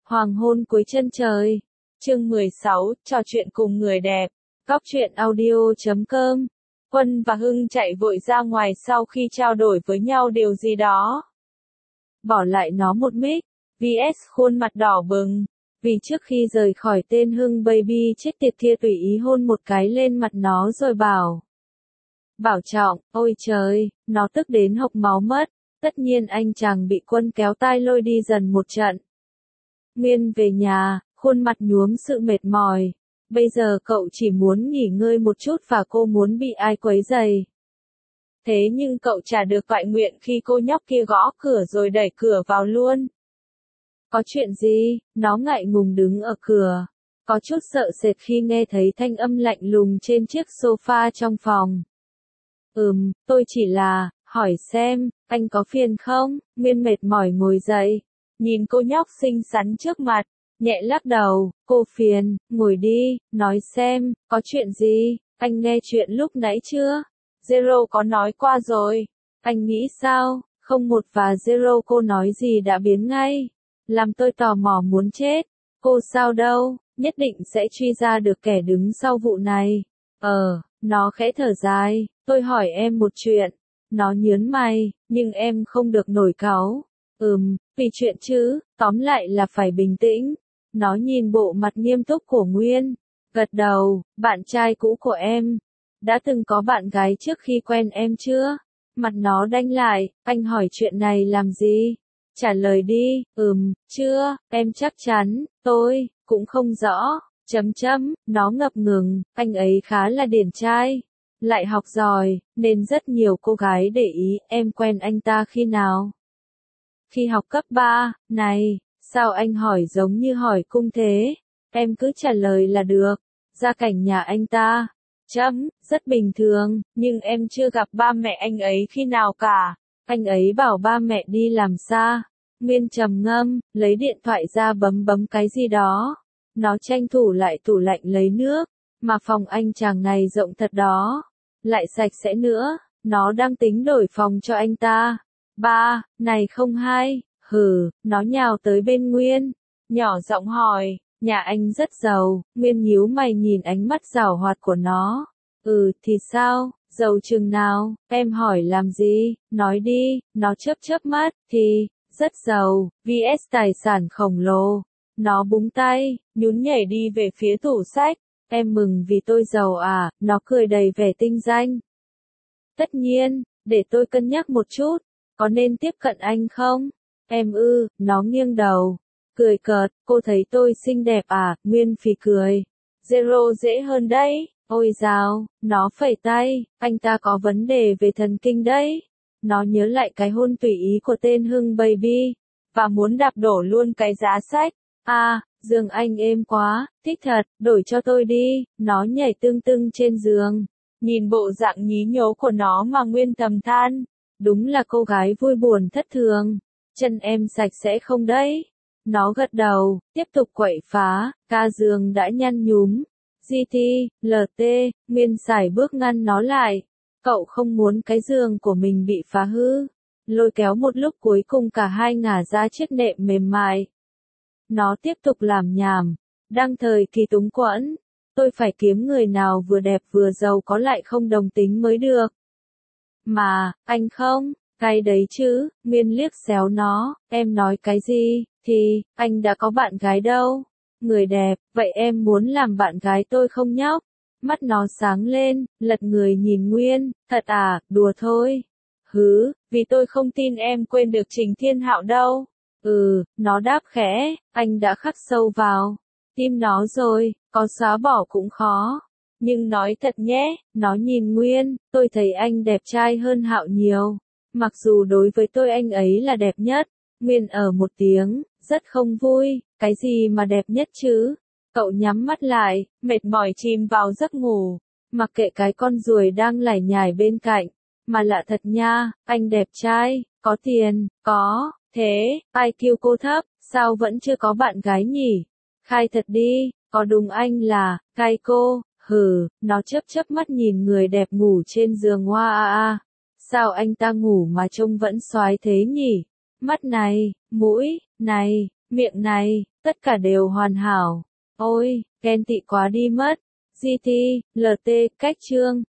Hoàng hôn cuối chân trời. Chương 16, trò chuyện cùng người đẹp. Góc truyện audio.com. Quân và Hưng chạy vội ra ngoài sau khi trao đổi với nhau điều gì đó. Bỏ lại nó một mic. VS khuôn mặt đỏ bừng. Vì trước khi rời khỏi tên Hưng baby chết tiệt kia tùy ý hôn một cái lên mặt nó rồi bảo. Bảo trọng, ôi trời, nó tức đến hộc máu mất. Tất nhiên anh chàng bị Quân kéo tai lôi đi dần một trận. Nguyên về nhà, khuôn mặt nhuốm sự mệt mỏi. Bây giờ cậu chỉ muốn nghỉ ngơi một chút và cô muốn bị ai quấy rầy. Thế nhưng cậu chả được toại nguyện khi cô nhóc kia gõ cửa rồi đẩy cửa vào luôn. Có chuyện gì? Nó ngại ngùng đứng ở cửa. Có chút sợ sệt khi nghe thấy thanh âm lạnh lùng trên chiếc sofa trong phòng. Tôi chỉ là, hỏi xem, anh có phiền không? Nguyên mệt mỏi ngồi dậy. Nhìn cô nhóc xinh xắn trước mặt, nhẹ lắc đầu, cô phiền, ngồi đi, nói xem, có chuyện gì, anh nghe chuyện lúc nãy chưa? Zero có nói qua rồi, anh nghĩ sao? Không một và Zero cô nói gì đã biến ngay, làm tôi tò mò muốn chết, cô sao đâu, nhất định sẽ truy ra được kẻ đứng sau vụ này. Nó khẽ thở dài, tôi hỏi em một chuyện, nó nhớn mày, nhưng em không được nổi cáu. Vì chuyện chứ, tóm lại là phải bình tĩnh. Nó nhìn bộ mặt nghiêm túc của Nguyên, gật đầu, bạn trai cũ của em. Đã từng có bạn gái trước khi quen em chưa? Mặt nó đanh lại, anh hỏi chuyện này làm gì? Trả lời đi, chưa, em chắc chắn, tôi, cũng không rõ, nó ngập ngừng, anh ấy khá là điển trai. Lại học giỏi, nên rất nhiều cô gái để ý, em quen anh ta khi nào? Khi học cấp 3, này, sao anh hỏi giống như hỏi cung thế? Em cứ trả lời là được. Gia cảnh nhà anh ta. Rất bình thường, nhưng em chưa gặp ba mẹ anh ấy khi nào cả. Anh ấy bảo ba mẹ đi làm xa. Nguyên trầm ngâm, lấy điện thoại ra bấm cái gì đó. Nó tranh thủ lại tủ lạnh lấy nước, mà phòng anh chàng này rộng thật đó. Lại sạch sẽ nữa, nó đang tính đổi phòng cho anh ta. Ba, này không hay, nó nhào tới bên Nguyên, nhỏ giọng hỏi, nhà anh rất giàu, Nguyên nhíu mày nhìn ánh mắt giảo hoạt của nó. Thì sao, giàu chừng nào, em hỏi làm gì, nói đi, nó chớp mắt, thì, rất giàu, vs tài sản khổng lồ. Nó búng tay, nhún nhảy đi về phía tủ sách, em mừng vì tôi giàu à, nó cười đầy vẻ tinh danh. Tất nhiên, để tôi cân nhắc một chút. Có nên tiếp cận anh không? Em nó nghiêng đầu. Cười cợt, cô thấy tôi xinh đẹp à? Nguyên phì cười. Zero dễ hơn đấy. Ôi dào, nó phẩy tay, anh ta có vấn đề về thần kinh đấy. Nó nhớ lại cái hôn tùy ý của tên Hưng baby. Và muốn đạp đổ luôn cái giá sách. Giường anh êm quá, thích thật, đổi cho tôi đi. Nó nhảy tưng trên giường. Nhìn bộ dạng nhí nhố của nó mà Nguyên thầm than. Đúng là cô gái vui buồn thất thường. Chân em sạch sẽ không đấy? Nó gật đầu, tiếp tục quậy phá, ca giường đã nhăn nhúm. GT, LT, Nguyên sải bước ngăn nó lại. Cậu không muốn cái giường của mình bị phá hư. Lôi kéo một lúc cuối cùng cả hai ngả ra chiếc nệm mềm mại. Nó tiếp tục làm nhảm. Đang thời kỳ túng quẫn. Tôi phải kiếm người nào vừa đẹp vừa giàu có lại không đồng tính mới được. Mà, anh không, cái đấy chứ, Nguyên liếc xéo nó, em nói cái gì, thì, anh đã có bạn gái đâu. Người đẹp, vậy em muốn làm bạn gái tôi không nhóc? Mắt nó sáng lên, lật người nhìn Nguyên, thật à, đùa thôi. Vì tôi không tin em quên được Trình Thiên Hạo đâu. Nó đáp khẽ, anh đã khắc sâu vào tim nó rồi, có xóa bỏ cũng khó. Nhưng nói thật nhé, nó nhìn Nguyên, tôi thấy anh đẹp trai hơn Hạo nhiều. Mặc dù đối với tôi anh ấy là đẹp nhất. Nguyên một tiếng, rất không vui, cái gì mà đẹp nhất chứ? Cậu nhắm mắt lại, mệt mỏi chìm vào giấc ngủ. Mặc kệ cái con ruồi đang lải nhải bên cạnh. Mà lạ thật nha, anh đẹp trai, có tiền, có, thế, IQ cô thấp, sao vẫn chưa có bạn gái nhỉ? Khai thật đi, có đúng anh là, cay cô? Nó chớp mắt nhìn người đẹp ngủ trên giường hoa Sao anh ta ngủ mà trông vẫn soái thế nhỉ? Mắt này, mũi, này, Miệng này, tất cả đều hoàn hảo. Ôi, ghen tị quá đi mất. GT, LT, cách chương.